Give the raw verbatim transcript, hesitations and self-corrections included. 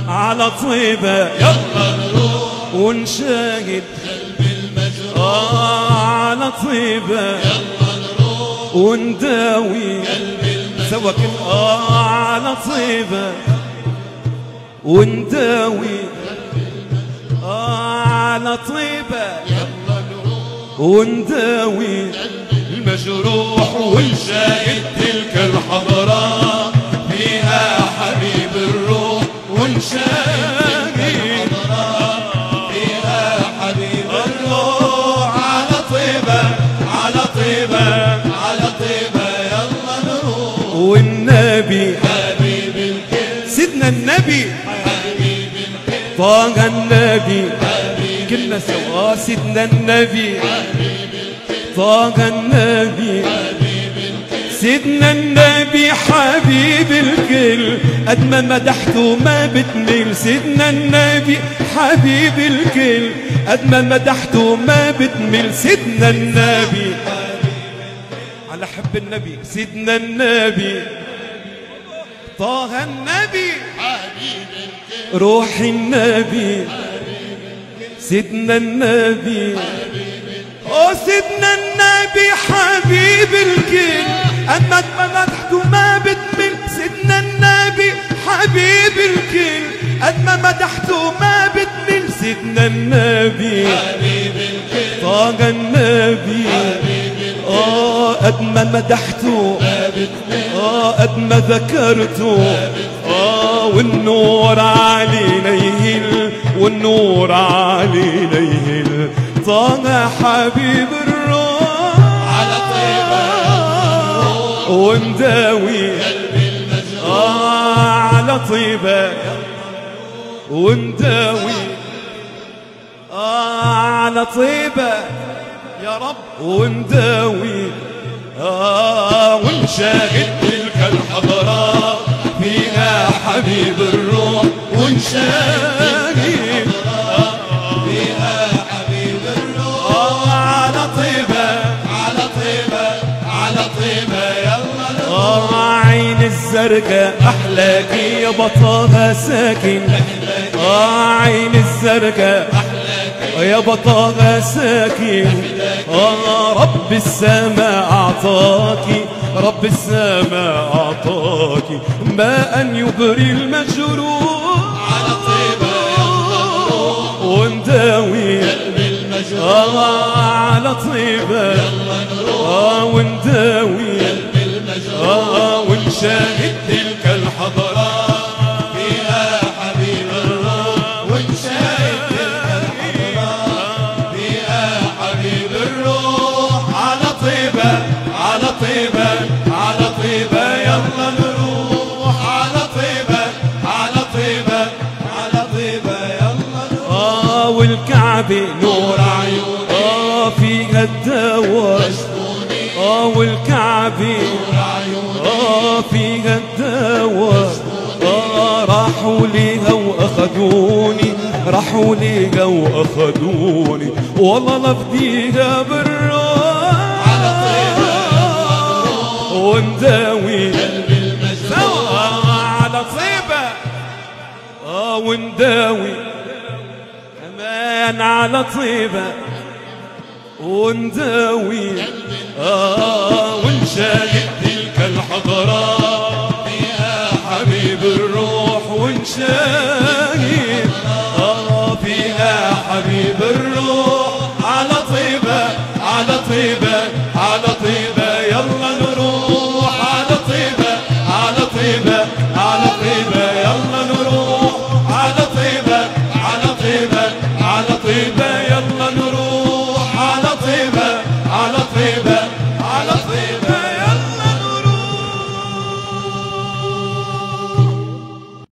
على طيبة يلا نروح ونشاهد قلبي المجروح آه على طيبة يلا نروح ونداوي قلبي المجروح سوا كل آه على طيبة ونداوي آه على طيبة يلا نروح ونداوي المجروح ونشاهد تلك الحضارات فيها حبيب الروح ونشاهد تلك الحضارات فيها حبيب الروح على طيبة على طيبة على طيبة يلا نروح والنبي حبيب الكل سيدنا النبي حبيب الكل طه النبي حبيب كلنا سوا سيدنا النبي طه النبي سيدنا النبي حبيب الكل قد ما مدحته ما بتمل سيدنا النبي حبيب الكل قد ما مدحته ما بتمل سيدنا النبي على حب النبي سيدنا النبي طه النبي حبيب الكل روح النبي سيدنا النبي او سيدنا النبي حبيب الكل اما مدحته ما بتمل سيدنا النبي حبيب الكل قد ما مدحته ما بتمل سيدنا النبي حبيب الكل طه النبي حبيب الكل اه قد ما مدحته ما بتمل اه قد ما ذكرته اه والنور علينا يهل والنور علينا يهل طه حبيب الروح على طيبة ومداوي قلبي المجروح آه على طيبة ومداوي آه على طيبة يا رب ومداوي آه ونشاهد تلك الحضارات فيها حبيب الروح ونشاهد فيها حبيب الروح آه على طيبة على طيبة على طيبة يلا نروح آه عين الزرقاء أحلاكي يا بطاها ساكن آه عين الزرقاء يا بطاها ساكن آه رب السماء أعطاكي رب السماء أعطاكي ماء يبري المجروح على طيبة يلا نروح ونداوي قلبي المجروح آه على طيبة يلا نروح آه ونداوي قلبي المجروح آه ونشاهد تلك الحضارات فيها حبيب الروح ونشاهد تلك الحضارات فيها حبيب الروح على طيبة على طيبة على طيبة يلا نروح على طيبة على طيبة على طيبة يلا نروح آه والكعبة نور عيوني آه فيها الدواء اشفوني آه والكعبة عيوني آه فيها الدواء آه راحوا ليها وأخذوني راحوا ليها وأخذوني والله لفديها بالروح على طيبة ونداوي قلبي المجروح سوا على طيبة آه ونداوي كمان على طيبة ونداوي آه ونشاهد تلك الحضارات فيها حبيب الروح ونشاهد آه فيها حبيب الروح على طيبة على طيبة